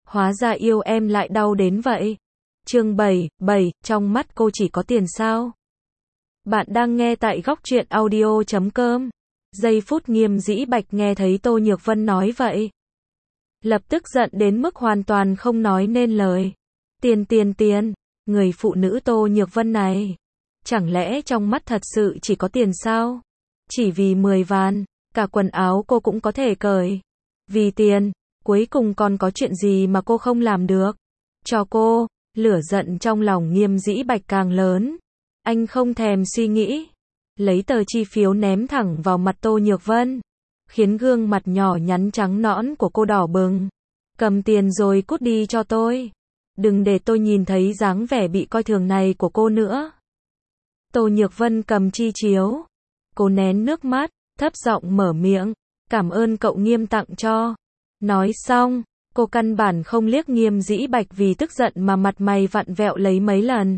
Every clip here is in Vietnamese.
Hóa ra yêu em lại đau đến vậy. Chương 7, trong mắt cô chỉ có tiền sao? Bạn đang nghe tại góc truyện audio.com. Giây phút Nghiêm Dĩ Bạch nghe thấy Tô Nhược Vân nói vậy, lập tức giận đến mức hoàn toàn không nói nên lời. Tiền, người phụ nữ Tô Nhược Vân này, chẳng lẽ trong mắt thật sự chỉ có tiền sao? Chỉ vì 10 vạn, cả quần áo cô cũng có thể cởi. Vì tiền, cuối cùng còn có chuyện gì mà cô không làm được? Cho cô, lửa giận trong lòng Nghiêm Dĩ Bạch càng lớn. Anh không thèm suy nghĩ, lấy tờ chi phiếu ném thẳng vào mặt Tô Nhược Vân, khiến gương mặt nhỏ nhắn trắng nõn của cô đỏ bừng. Cầm tiền rồi cút đi cho tôi. Đừng để tôi nhìn thấy dáng vẻ bị coi thường này của cô nữa. Tô Nhược Vân cầm chi chiếu. Cô nén nước mắt, thấp giọng mở miệng. Cảm ơn cậu Nghiêm tặng cho. Nói xong, cô căn bản không liếc Nghiêm Dĩ Bạch vì tức giận mà mặt mày vặn vẹo lấy mấy lần.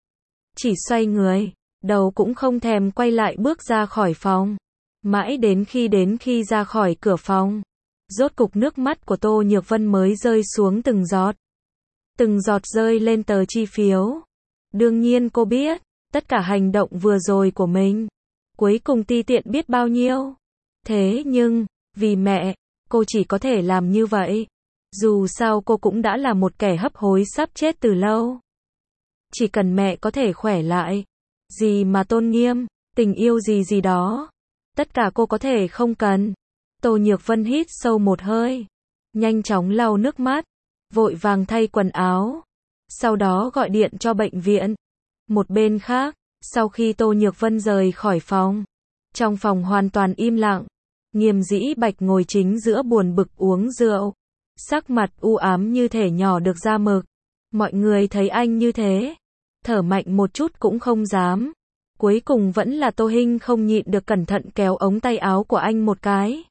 Chỉ xoay người, đầu cũng không thèm quay lại bước ra khỏi phòng. Mãi đến khi ra khỏi cửa phòng, rốt cục nước mắt của Tô Nhược Vân mới rơi xuống từng giọt. Từng giọt rơi lên tờ chi phiếu. Đương nhiên cô biết, tất cả hành động vừa rồi của mình, cuối cùng ti tiện biết bao nhiêu. Thế nhưng, vì mẹ, cô chỉ có thể làm như vậy. Dù sao cô cũng đã là một kẻ hấp hối sắp chết từ lâu. Chỉ cần mẹ có thể khỏe lại, gì mà tôn nghiêm, tình yêu gì đó, tất cả cô có thể không cần. Tô Nhược Vân hít sâu một hơi, nhanh chóng lau nước mắt, vội vàng thay quần áo, sau đó gọi điện cho bệnh viện. Một bên khác, sau khi Tô Nhược Vân rời khỏi phòng, trong phòng hoàn toàn im lặng. Nghiêm Dĩ Bạch ngồi chính giữa buồn bực uống rượu, sắc mặt u ám như thể nhỏ được ra mực. Mọi người thấy anh như thế, thở mạnh một chút cũng không dám. Cuối cùng vẫn là Tô Hinh không nhịn được cẩn thận kéo ống tay áo của anh một cái.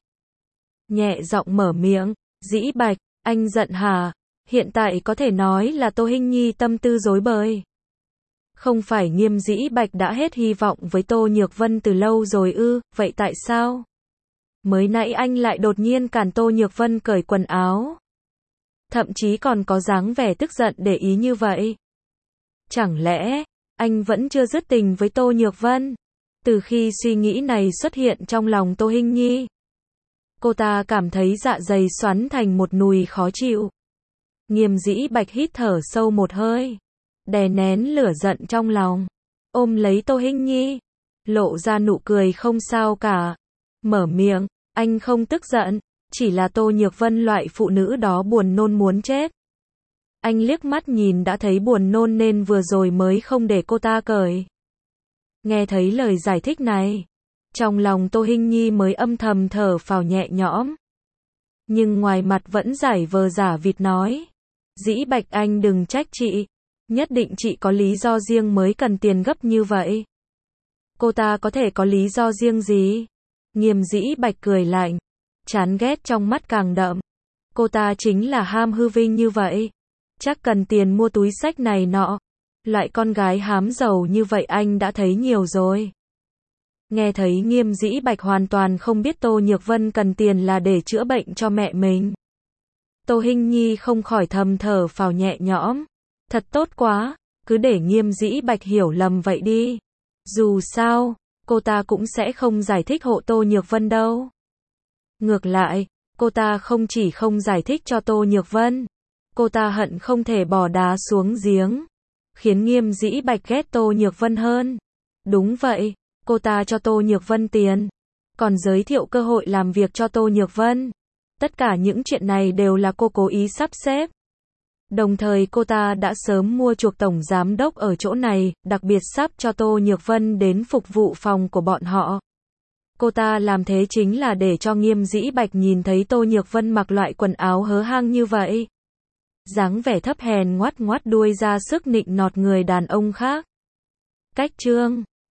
Nhẹ giọng mở miệng, Dĩ Bạch, anh giận hả? Hiện tại có thể nói là Tô Hinh Nhi tâm tư rối bời. Không phải Nghiêm Dĩ Bạch đã hết hy vọng với Tô Nhược Vân từ lâu rồi ư, vậy tại sao? Mới nãy anh lại đột nhiên cản Tô Nhược Vân cởi quần áo. Thậm chí còn có dáng vẻ tức giận để ý như vậy. Chẳng lẽ, anh vẫn chưa dứt tình với Tô Nhược Vân? Từ khi suy nghĩ này xuất hiện trong lòng Tô Hinh Nhi, cô ta cảm thấy dạ dày xoắn thành một nùi khó chịu. Nghiêm Dĩ Bạch hít thở sâu một hơi, đè nén lửa giận trong lòng, ôm lấy Tô Hinh Nhi, lộ ra nụ cười không sao cả. Mở miệng, anh không tức giận, chỉ là Tô Nhược Vân loại phụ nữ đó buồn nôn muốn chết. Anh liếc mắt nhìn đã thấy buồn nôn nên vừa rồi mới không để cô ta cởi. Nghe thấy lời giải thích này, trong lòng Tô Hinh Nhi mới âm thầm thở phào nhẹ nhõm. Nhưng ngoài mặt vẫn giải vờ giả vịt nói, Dĩ Bạch anh đừng trách chị, nhất định chị có lý do riêng mới cần tiền gấp như vậy. Cô ta có thể có lý do riêng gì? Nghiêm Dĩ Bạch cười lạnh, chán ghét trong mắt càng đậm. Cô ta chính là ham hư vinh như vậy, chắc cần tiền mua túi xách này nọ. Loại con gái hám giàu như vậy anh đã thấy nhiều rồi. Nghe thấy Nghiêm Dĩ Bạch hoàn toàn không biết Tô Nhược Vân cần tiền là để chữa bệnh cho mẹ mình, Tô Hinh Nhi không khỏi thầm thở phào nhẹ nhõm. Thật tốt quá, cứ để Nghiêm Dĩ Bạch hiểu lầm vậy đi. Dù sao, cô ta cũng sẽ không giải thích hộ Tô Nhược Vân đâu. Ngược lại, cô ta không chỉ không giải thích cho Tô Nhược Vân, cô ta hận không thể bỏ đá xuống giếng, khiến Nghiêm Dĩ Bạch ghét Tô Nhược Vân hơn. Đúng vậy, cô ta cho Tô Nhược Vân tiền, còn giới thiệu cơ hội làm việc cho Tô Nhược Vân. Tất cả những chuyện này đều là cô cố ý sắp xếp. Đồng thời cô ta đã sớm mua chuộc tổng giám đốc ở chỗ này, đặc biệt sắp cho Tô Nhược Vân đến phục vụ phòng của bọn họ. Cô ta làm thế chính là để cho Nghiêm Dĩ Bạch nhìn thấy Tô Nhược Vân mặc loại quần áo hớ hang như vậy, dáng vẻ thấp hèn ngoắt ngoắt đuôi ra sức nịnh nọt người đàn ông khác. Cách chương